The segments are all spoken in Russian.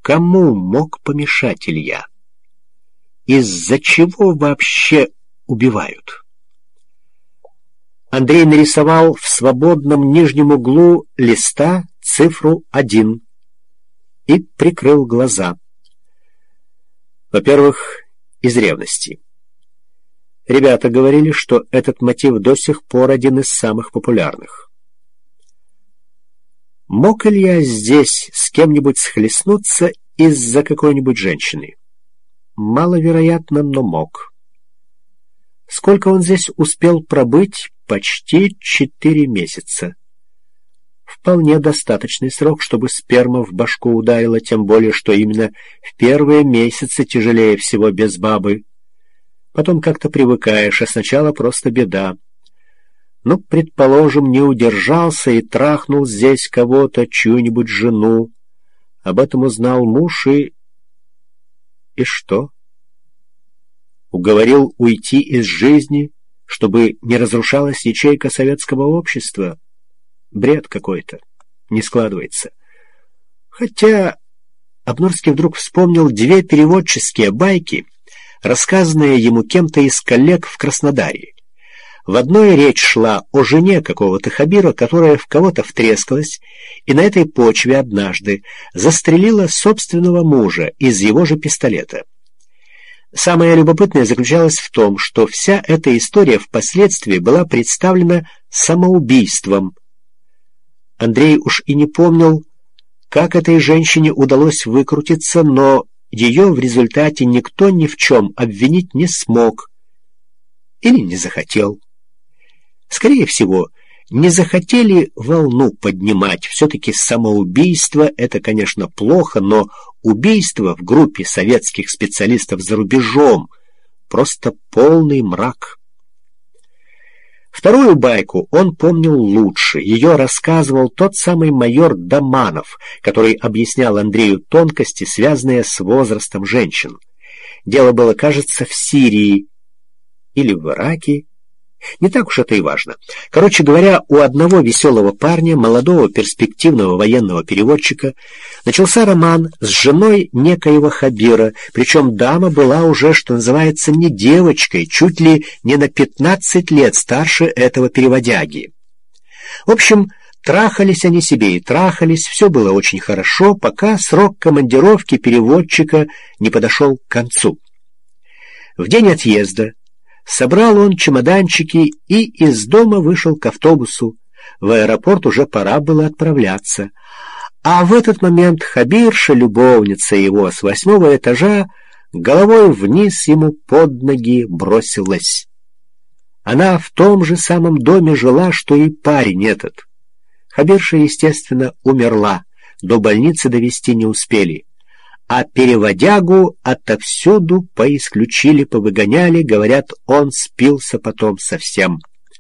кому мог помешать Илья? Из-за чего вообще убивают? Андрей нарисовал в свободном нижнем углу листа цифру 1 и прикрыл глаза. Во-первых, из ревности. Ребята говорили, что этот мотив до сих пор один из самых популярных. Мог Илья здесь с кем-нибудь схлестнуться из-за какой-нибудь женщины? Маловероятно, но мог. Сколько он здесь успел пробыть? Почти 4 месяца. Вполне достаточный срок, чтобы сперма в башку ударила, тем более, что именно в первые месяцы тяжелее всего без бабы. Потом как-то привыкаешь, а сначала просто беда. Ну, предположим, не удержался и трахнул здесь кого-то, чью-нибудь жену. Об этом узнал муж и... И что? Уговорил уйти из жизни, чтобы не разрушалась ячейка советского общества? Бред какой-то. Не складывается. Хотя Обнорский вдруг вспомнил 2 переводческие байки, рассказанные ему кем-то из коллег в Краснодаре. В одной речь шла о жене какого-то хабира, которая в кого-то втрескалась, и на этой почве однажды застрелила собственного мужа из его же пистолета. Самое любопытное заключалось в том, что вся эта история впоследствии была представлена самоубийством. Андрей уж и не помнил, как этой женщине удалось выкрутиться, но ее в результате никто ни в чем обвинить не смог или не захотел. Скорее всего, не захотели волну поднимать. Все-таки самоубийство — это, конечно, плохо, но убийство в группе советских специалистов за рубежом — просто полный мрак. Вторую байку он помнил лучше. Ее рассказывал тот самый майор Доманов, который объяснял Андрею тонкости, связанные с возрастом женщин. Дело было, кажется, в Сирии или в Ираке. Не так уж это и важно. Короче говоря, у одного веселого парня, молодого перспективного военного переводчика, начался роман с женой некоего хабира, причем дама была уже, что называется, не девочкой, чуть ли не на 15 лет старше этого переводяги. В общем, трахались они себе и трахались, все было очень хорошо, пока срок командировки переводчика не подошел к концу. В день отъезда собрал он чемоданчики и из дома вышел к автобусу. В аэропорт уже пора было отправляться. А в этот момент хабирша, любовница его с 8-го этажа, головой вниз ему под ноги бросилась. Она в том же самом доме жила, что и парень этот. Хабирша, естественно, умерла. До больницы довезти не успели. А переводягу отовсюду поисключили, повыгоняли, говорят, он спился потом совсем.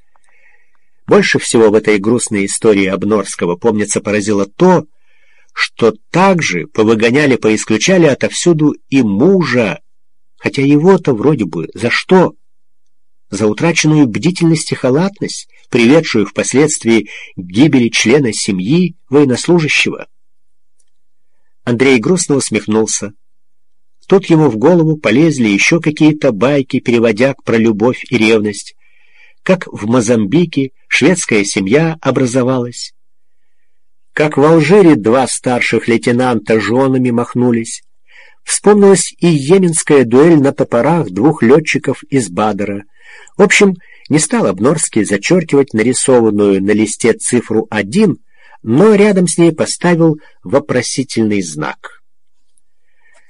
Больше всего в этой грустной истории Обнорского, помнится, поразило то, что также повыгоняли, поисключали отовсюду и мужа, хотя его-то вроде бы за что? За утраченную бдительность и халатность, приведшую впоследствии к гибели члена семьи военнослужащего. Андрей грустно усмехнулся. Тут ему в голову полезли еще какие-то байки, переводяг про любовь и ревность. Как в Мозамбике шведская семья образовалась. Как в Алжире 2 старших лейтенанта женами махнулись. Вспомнилась и йеменская дуэль на топорах 2 летчиков из Бадера. В общем, не стал Обнорский зачеркивать нарисованную на листе цифру 1, но рядом с ней поставил вопросительный знак.